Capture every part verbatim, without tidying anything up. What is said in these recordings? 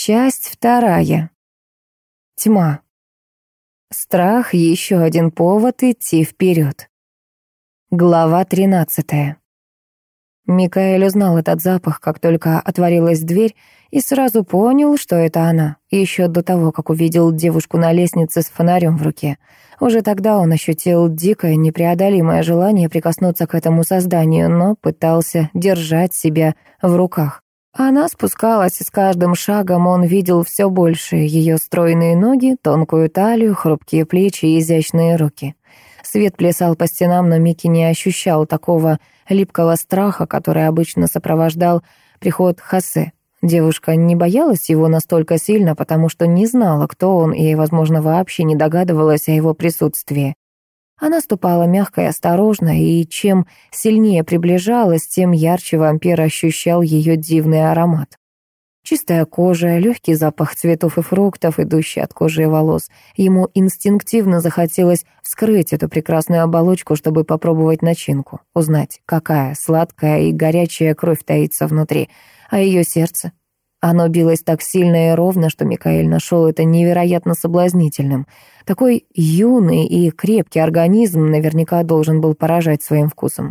Часть вторая. Тьма. Страх — еще один повод идти вперед. Глава тринадцатая. Микаэль узнал этот запах, как только отворилась дверь, и сразу понял, что это она, еще до того, как увидел девушку на лестнице с фонарем в руке. Уже тогда он ощутил дикое, непреодолимое желание прикоснуться к этому созданию, но пытался держать себя в руках. Она спускалась, и с каждым шагом он видел все больше ее стройные ноги, тонкую талию, хрупкие плечи и изящные руки. Свет плясал по стенам, но Микки не ощущал такого липкого страха, который обычно сопровождал приход Хосе. Девушка не боялась его настолько сильно, потому что не знала, кто он, и, возможно, вообще не догадывалась о его присутствии. Она ступала мягко и осторожно, и чем сильнее приближалась, тем ярче вампир ощущал ее дивный аромат. Чистая кожа, легкий запах цветов и фруктов, идущий от кожи и волос. Ему инстинктивно захотелось вскрыть эту прекрасную оболочку, чтобы попробовать начинку, узнать, какая сладкая и горячая кровь таится внутри, а ее сердце. Оно билось так сильно и ровно, что Микаэль нашел это невероятно соблазнительным. Такой юный и крепкий организм наверняка должен был поражать своим вкусом.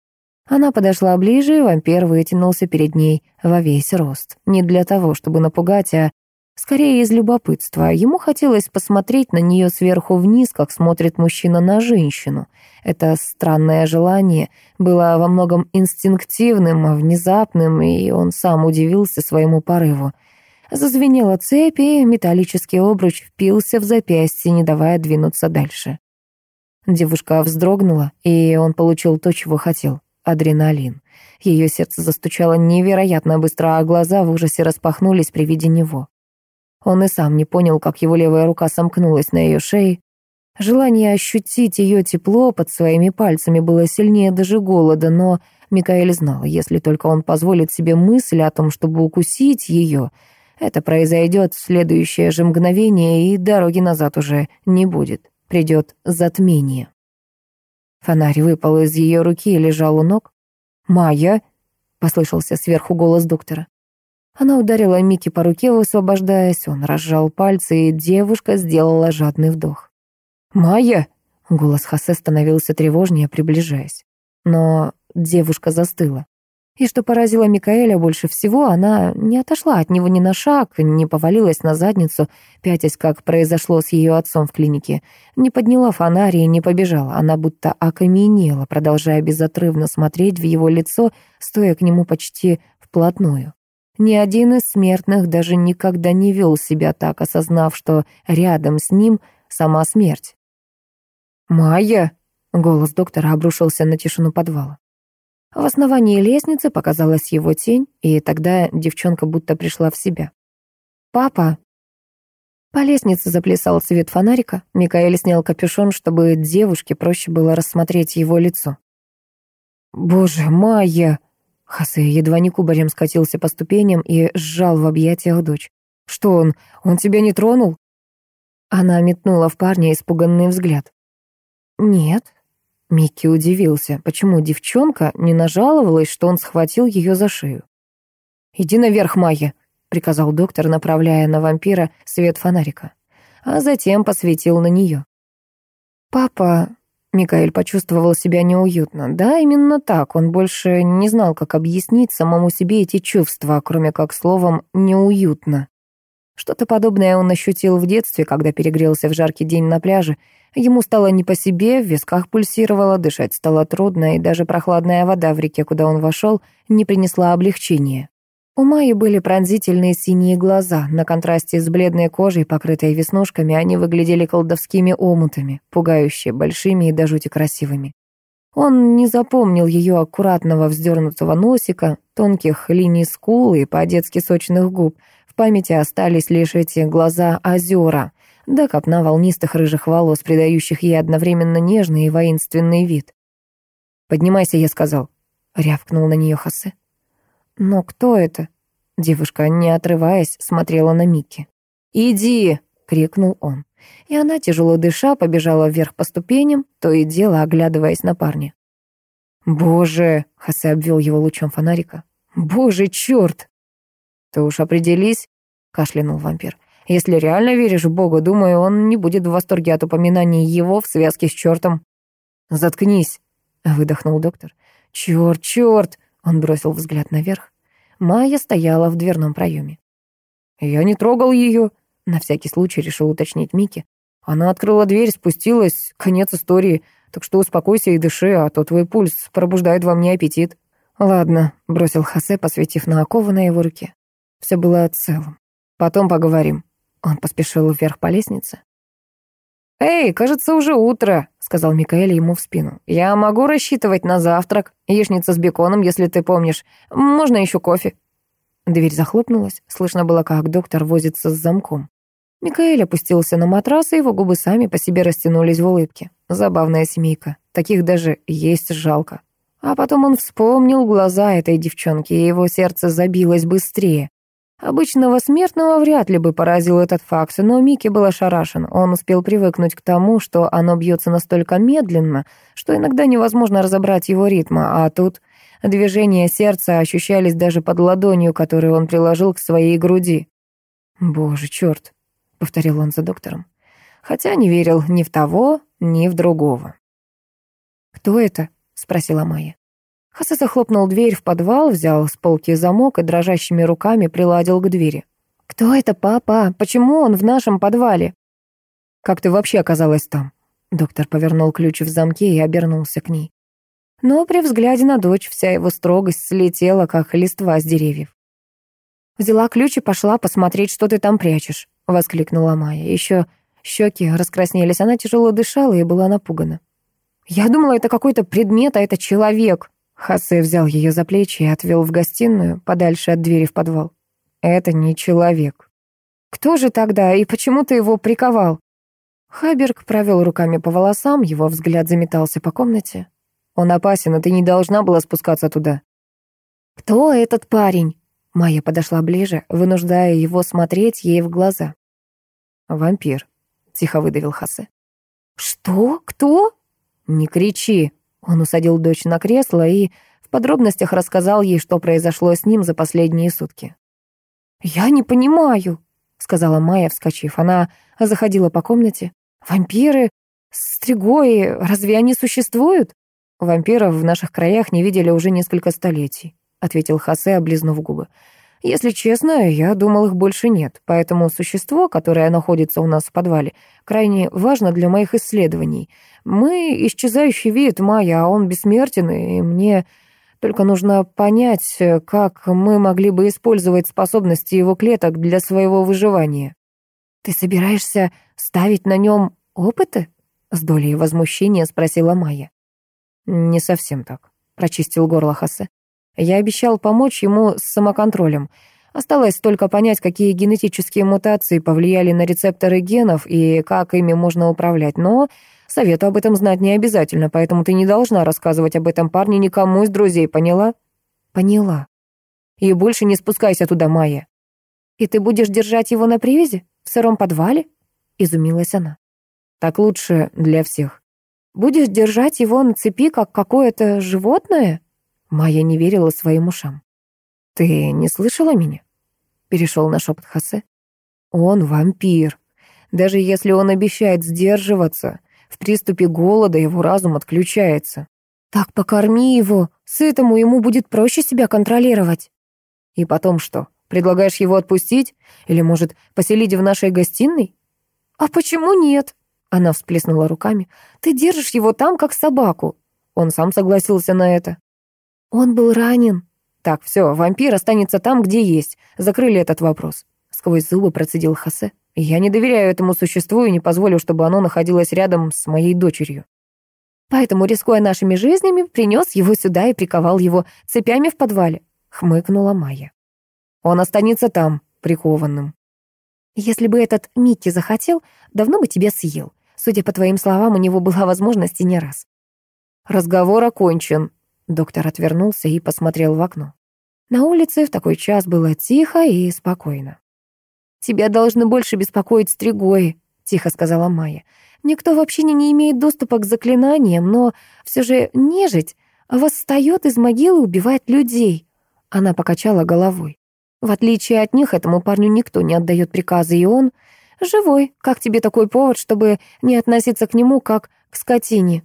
Она подошла ближе, и вампир вытянулся перед ней во весь рост. Не для того, чтобы напугать, а скорее из любопытства. Ему хотелось посмотреть на нее сверху вниз, как смотрит мужчина на женщину. Это странное желание было во многом инстинктивным, внезапным, и он сам удивился своему порыву. Зазвенела цепь, и металлический обруч впился в запястье, не давая двинуться дальше. Девушка вздрогнула, и он получил то, чего хотел — адреналин. Ее сердце застучало невероятно быстро, а глаза в ужасе распахнулись при виде него. Он и сам не понял, как его левая рука сомкнулась на ее шее. Желание ощутить ее тепло под своими пальцами было сильнее даже голода, но Микаэль знал, если только он позволит себе мысль о том, чтобы укусить ее, это произойдет в следующее же мгновение, и дороги назад уже не будет. Придет затмение. Фонарь выпал из ее руки и лежал у ног. «Майя!» — послышался сверху голос доктора. Она ударила Микки по руке, высвобождаясь. Он разжал пальцы, и девушка сделала жадный вдох. «Майя!» — голос Хосе становился тревожнее, приближаясь. Но девушка застыла. И что поразило Микаэля больше всего, она не отошла от него ни на шаг, не повалилась на задницу, пятясь, как произошло с ее отцом в клинике, не подняла фонарь и не побежала. Она будто окаменела, продолжая безотрывно смотреть в его лицо, стоя к нему почти вплотную. Ни один из смертных даже никогда не вел себя так, осознав, что рядом с ним сама смерть. «Майя!» — голос доктора обрушился на тишину подвала. В основании лестницы показалась его тень, и тогда девчонка будто пришла в себя. «Папа!» По лестнице заплясал свет фонарика. Микаэль снял капюшон, чтобы девушке проще было рассмотреть его лицо. «Боже, Майя!» Хосе едва не кубарем скатился по ступеням и сжал в объятиях дочь. «Что он? Он тебя не тронул?» Она метнула в парня испуганный взгляд. «Нет». Микки удивился, почему девчонка не нажаловалась, что он схватил ее за шею. «Иди наверх, Майя», — приказал доктор, направляя на вампира свет фонарика, а затем посветил на нее. «Папа...» — Микаэль почувствовал себя неуютно. Да, именно так, он больше не знал, как объяснить самому себе эти чувства, кроме как словом «неуютно». Что-то подобное он ощутил в детстве, когда перегрелся в жаркий день на пляже. Ему стало не по себе, в висках пульсировало, дышать стало трудно, и даже прохладная вода в реке, куда он вошел, не принесла облегчения. У Майи были пронзительные синие глаза. На контрасте с бледной кожей, покрытой веснушками, они выглядели колдовскими омутами, пугающе большими и до жути красивыми. Он не запомнил ее аккуратного вздернутого носика, тонких линий скул и по-детски сочных губ. В памяти остались лишь эти глаза-озера, да копна волнистых рыжих волос, придающих ей одновременно нежный и воинственный вид. «Поднимайся», — я сказал, — рявкнул на нее Хосе. «Но кто это?» Девушка, не отрываясь, смотрела на Микки. «Иди!» — крикнул он. И она, тяжело дыша, побежала вверх по ступеням, то и дело оглядываясь на парня. «Боже!» — Хосе обвел его лучом фонарика. «Боже, черт!» «Ты уж определись?» — кашлянул вампир. «Если реально веришь в Бога, думаю, он не будет в восторге от упоминаний его в связке с чертом». «Заткнись», — выдохнул доктор. «Черт, черт!» — он бросил взгляд наверх. Майя стояла в дверном проеме. «Я не трогал ее», — на всякий случай решил уточнить Микки. «Она открыла дверь, спустилась, конец истории, так что успокойся и дыши, а то твой пульс пробуждает во мне аппетит». «Ладно», — бросил Хосе, посветив на оковы на его руке. Все было целым. «Потом поговорим». Он поспешил вверх по лестнице. «Эй, кажется, уже утро», — сказал Микаэль ему в спину. «Я могу рассчитывать на завтрак, яичница с беконом, если ты помнишь. Можно еще кофе». Дверь захлопнулась, слышно было, как доктор возится с замком. Микаэль опустился на матрас, и его губы сами по себе растянулись в улыбке. Забавная семейка, таких даже есть жалко. А потом он вспомнил глаза этой девчонки, и его сердце забилось быстрее. Обычного смертного вряд ли бы поразил этот факт, но Микки был ошарашен. Он успел привыкнуть к тому, что оно бьется настолько медленно, что иногда невозможно разобрать его ритма, а тут движения сердца ощущались даже под ладонью, которую он приложил к своей груди. «Боже, черт», — повторил он за доктором, хотя не верил ни в того, ни в другого. «Кто это?» — спросила Майя. Хосе захлопнул дверь в подвал, взял с полки замок и дрожащими руками приладил к двери. «Кто это, папа? Почему он в нашем подвале?» «Как ты вообще оказалась там?» Доктор повернул ключ в замке и обернулся к ней. Но при взгляде на дочь вся его строгость слетела, как листва с деревьев. «Взяла ключ и пошла посмотреть, что ты там прячешь», — воскликнула Майя. Еще щеки раскраснелись, она тяжело дышала и была напугана. «Я думала, это какой-то предмет, а это человек». Хосе взял ее за плечи и отвел в гостиную, подальше от двери в подвал. «Это не человек». «Кто же тогда, и почему ты его приковал?» Хаберг провел руками по волосам, его взгляд заметался по комнате. «Он опасен, и ты не должна была спускаться туда». «Кто этот парень?» Майя подошла ближе, вынуждая его смотреть ей в глаза. «Вампир», — тихо выдавил Хосе. «Что? Кто?» «Не кричи». Он усадил дочь на кресло и в подробностях рассказал ей, что произошло с ним за последние сутки. «Я не понимаю», — сказала Майя, вскочив. Она заходила по комнате. «Вампиры? Стригои? Разве они существуют?» «Вампиров в наших краях не видели уже несколько столетий», — ответил Хосе, облизнув губы. «Если честно, я думал, их больше нет, поэтому существо, которое находится у нас в подвале, крайне важно для моих исследований. Мы исчезающий вид, Майя, а он бессмертен, и мне только нужно понять, как мы могли бы использовать способности его клеток для своего выживания». «Ты собираешься ставить на нем опыты?» — с долей возмущения спросила Майя. «Не совсем так», — прочистил горло Хосе. «Я обещал помочь ему с самоконтролем. Осталось только понять, какие генетические мутации повлияли на рецепторы генов и как ими можно управлять. Но совету об этом знать не обязательно, поэтому ты не должна рассказывать об этом парне никому из друзей, поняла?» «Поняла. И больше не спускайся туда, Майя». «И ты будешь держать его на привязи? В сыром подвале?» — изумилась она. «Так лучше для всех». «Будешь держать его на цепи, как какое-то животное?» Майя не верила своим ушам. «Ты не слышала меня?» — перешел на шепот Хосе. «Он вампир. Даже если он обещает сдерживаться, в приступе голода его разум отключается». «Так покорми его, сытому ему будет проще себя контролировать». «И потом что, предлагаешь его отпустить? Или, может, поселить в нашей гостиной?» «А почему нет?» — она всплеснула руками. «Ты держишь его там, как собаку». Он сам согласился на это. «Он был ранен». «Так, все, вампир останется там, где есть. Закрыли этот вопрос», — сквозь зубы процедил Хосе. «Я не доверяю этому существу и не позволю, чтобы оно находилось рядом с моей дочерью». «Поэтому, рискуя нашими жизнями, принес его сюда и приковал его цепями в подвале», — хмыкнула Майя. «Он останется там, прикованным». «Если бы этот Микки захотел, давно бы тебя съел. Судя по твоим словам, у него была возможность и не раз». «Разговор окончен». Доктор отвернулся и посмотрел в окно. На улице в такой час было тихо и спокойно. «Тебя должны больше беспокоить стригои», — тихо сказала Майя. «Никто вообще не имеет доступа к заклинаниям, но все же нежить восстает из могилы и убивает людей». Она покачала головой. В отличие от них, этому парню никто не отдает приказы, и он живой. Как тебе такой повод, чтобы не относиться к нему как к скотине?»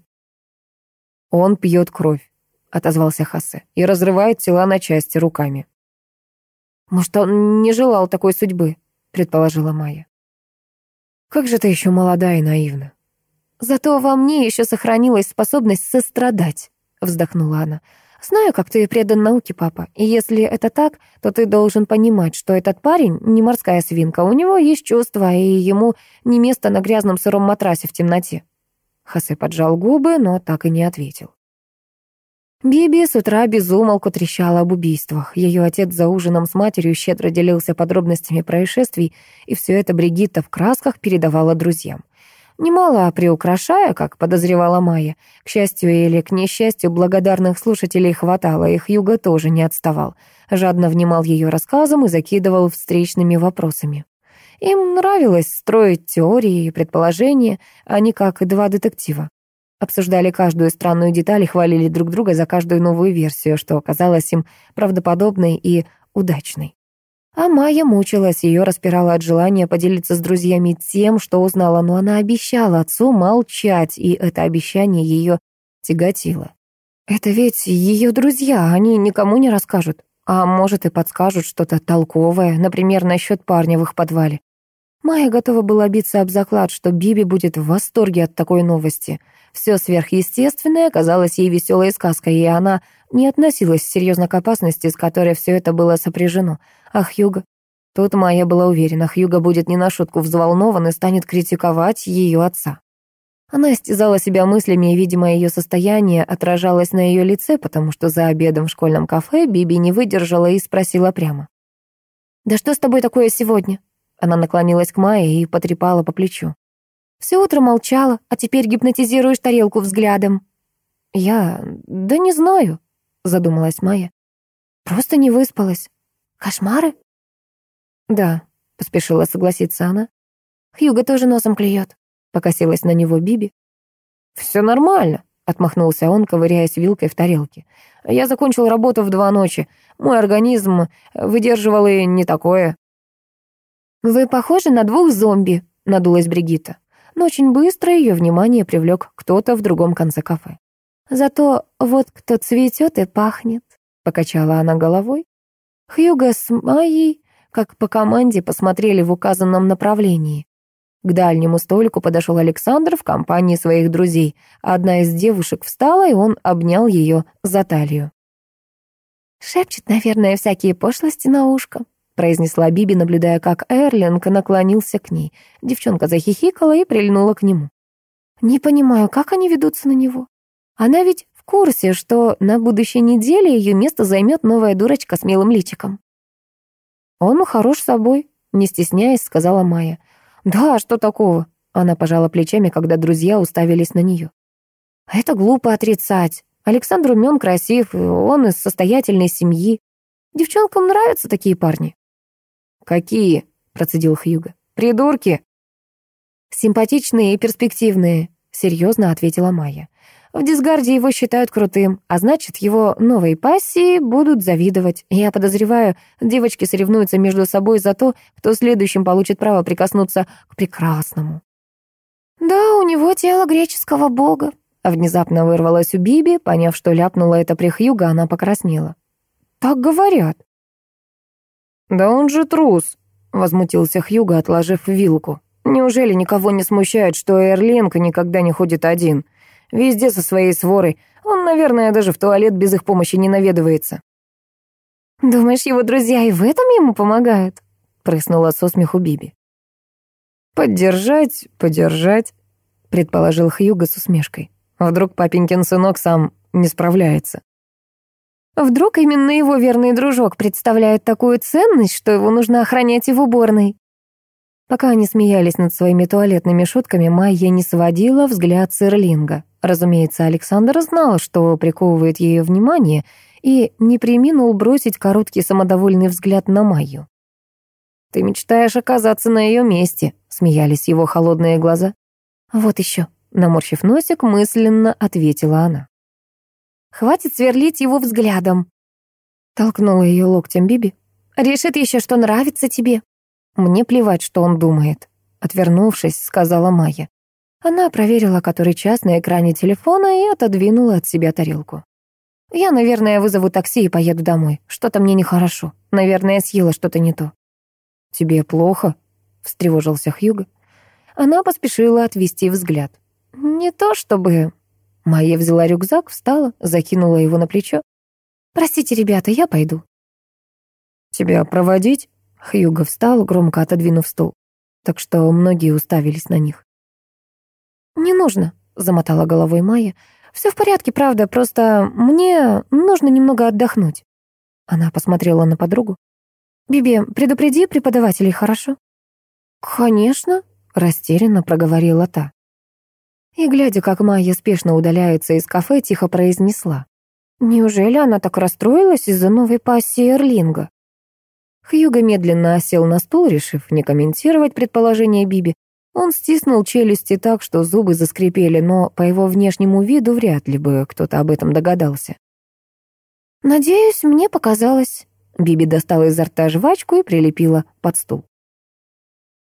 «Он пьет кровь», — отозвался Хосе, «и разрывает тела на части руками». «Может, он не желал такой судьбы?» — предположила Майя. «Как же ты еще молода и наивна». «Зато во мне еще сохранилась способность сострадать», — вздохнула она. «Знаю, как ты предан науке, папа, и если это так, то ты должен понимать, что этот парень не морская свинка, у него есть чувства, и ему не место на грязном сыром матрасе в темноте». Хосе поджал губы, но так и не ответил. Биби с утра без умолку трещала об убийствах. Ее отец за ужином с матерью щедро делился подробностями происшествий, и все это Бригитта в красках передавала друзьям. Немало приукрашая, как подозревала Майя. К счастью или к несчастью, благодарных слушателей хватало, и Хьюго тоже не отставал. Жадно внимал ее рассказам и закидывал встречными вопросами. Им нравилось строить теории и предположения, они как два детектива. Обсуждали каждую странную деталь и хвалили друг друга за каждую новую версию, что казалось им правдоподобной и удачной. А Майя мучилась, ее распирало от желания поделиться с друзьями тем, что узнала, но она обещала отцу молчать, и это обещание ее тяготило. Это ведь ее друзья, они никому не расскажут, а может и подскажут что-то толковое, например, насчет парня в их подвале. Майя готова была биться об заклад, что Биби будет в восторге от такой новости. Все сверхъестественное казалось ей веселой сказкой, и она не относилась серьезно к опасности, с которой все это было сопряжено. А Хьюго? Тут Майя была уверена, Хьюго будет не на шутку взволнован и станет критиковать ее отца. Она истязала себя мыслями, и, видимо, ее состояние отражалось на ее лице, потому что за обедом в школьном кафе Биби не выдержала и спросила прямо. «Да что с тобой такое сегодня?» Она наклонилась к Майе и потрепала по плечу. «Все утро молчала, а теперь гипнотизируешь тарелку взглядом». «Я... да не знаю», — задумалась Майя. «Просто не выспалась. Кошмары?» «Да», — поспешила согласиться она. «Хьюго тоже носом клюет», — покосилась на него Биби. «Все нормально», — отмахнулся он, ковыряясь вилкой в тарелке. «Я закончил работу в два ночи. Мой организм выдерживал и не такое». «Вы похожи на двух зомби», — надулась Бригитта. Но очень быстро ее внимание привлек кто-то в другом конце кафе. «Зато вот кто цветет и пахнет», — покачала она головой. Хьюго с Майей, как по команде, посмотрели в указанном направлении. К дальнему столику подошел Александр в компании своих друзей. Одна из девушек встала, и он обнял ее за талию. «Шепчет, наверное, всякие пошлости на ушко», — произнесла Биби, наблюдая, как Эрлинг наклонился к ней. Девчонка захихикала и прильнула к нему. «Не понимаю, как они ведутся на него? Она ведь в курсе, что на будущей неделе ее место займет новая дурочка с милым личиком». «Он хорош собой», — не стесняясь, сказала Майя. «Да, что такого?» — она пожала плечами, когда друзья уставились на нее. «Это глупо отрицать. Александр умен, красив, и он из состоятельной семьи. Девчонкам нравятся такие парни». «Какие?» — процедил Хьюго. «Придурки?» «Симпатичные и перспективные», — серьезно ответила Майя. «В Дисгарде его считают крутым, а значит, его новой пассии будут завидовать. Я подозреваю, девочки соревнуются между собой за то, кто следующим получит право прикоснуться к прекрасному». «Да, у него тело греческого бога», — внезапно вырвалась у Биби. Поняв, что ляпнула это при Хьюго, она покраснела. «Так говорят». «Да он же трус», — возмутился Хьюго, отложив вилку. «Неужели никого не смущает, что Эрлинг никогда не ходит один? Везде со своей сворой. Он, наверное, даже в туалет без их помощи не наведывается». «Думаешь, его друзья и в этом ему помогают?» — прыснула со смеху Биби. «Поддержать, поддержать», — предположил Хьюго с усмешкой. «Вдруг папенькин сынок сам не справляется». «Вдруг именно его верный дружок представляет такую ценность, что его нужно охранять и в уборной?» Пока они смеялись над своими туалетными шутками, Майя не сводила взгляд с Эрлинга. Разумеется, Александр знал, что приковывает ее внимание, и не преминул бросить короткий самодовольный взгляд на Майю. «Ты мечтаешь оказаться на ее месте», — смеялись его холодные глаза. «Вот еще», — наморщив носик, мысленно ответила она. «Хватит сверлить его взглядом», — толкнула ее локтем Биби. Решит еще, что нравится тебе». «Мне плевать, что он думает», — отвернувшись, сказала Майя. Она проверила, который час на экране телефона, и отодвинула от себя тарелку. «Я, наверное, вызову такси и поеду домой. Что-то мне нехорошо. Наверное, съела что-то не то». «Тебе плохо?» — встревожился Хьюго. Она поспешила отвести взгляд. «Не то чтобы...» Майя взяла рюкзак, встала, закинула его на плечо. «Простите, ребята, я пойду». «Тебя проводить?» Хьюго встал, громко отодвинув стул, так что многие уставились на них. «Не нужно», — замотала головой Майя. «Все в порядке, правда, просто мне нужно немного отдохнуть». Она посмотрела на подругу. «Биби, предупреди преподавателей, хорошо?» «Конечно», — растерянно проговорила та. И, глядя, как Майя спешно удаляется из кафе, тихо произнесла. «Неужели она так расстроилась из-за новой пассии Эрлинга?» Хьюго медленно осел на стул, решив не комментировать предположение Биби. Он стиснул челюсти так, что зубы заскрипели, но по его внешнему виду вряд ли бы кто-то об этом догадался. «Надеюсь, мне показалось». Биби достала изо рта жвачку и прилепила под стул.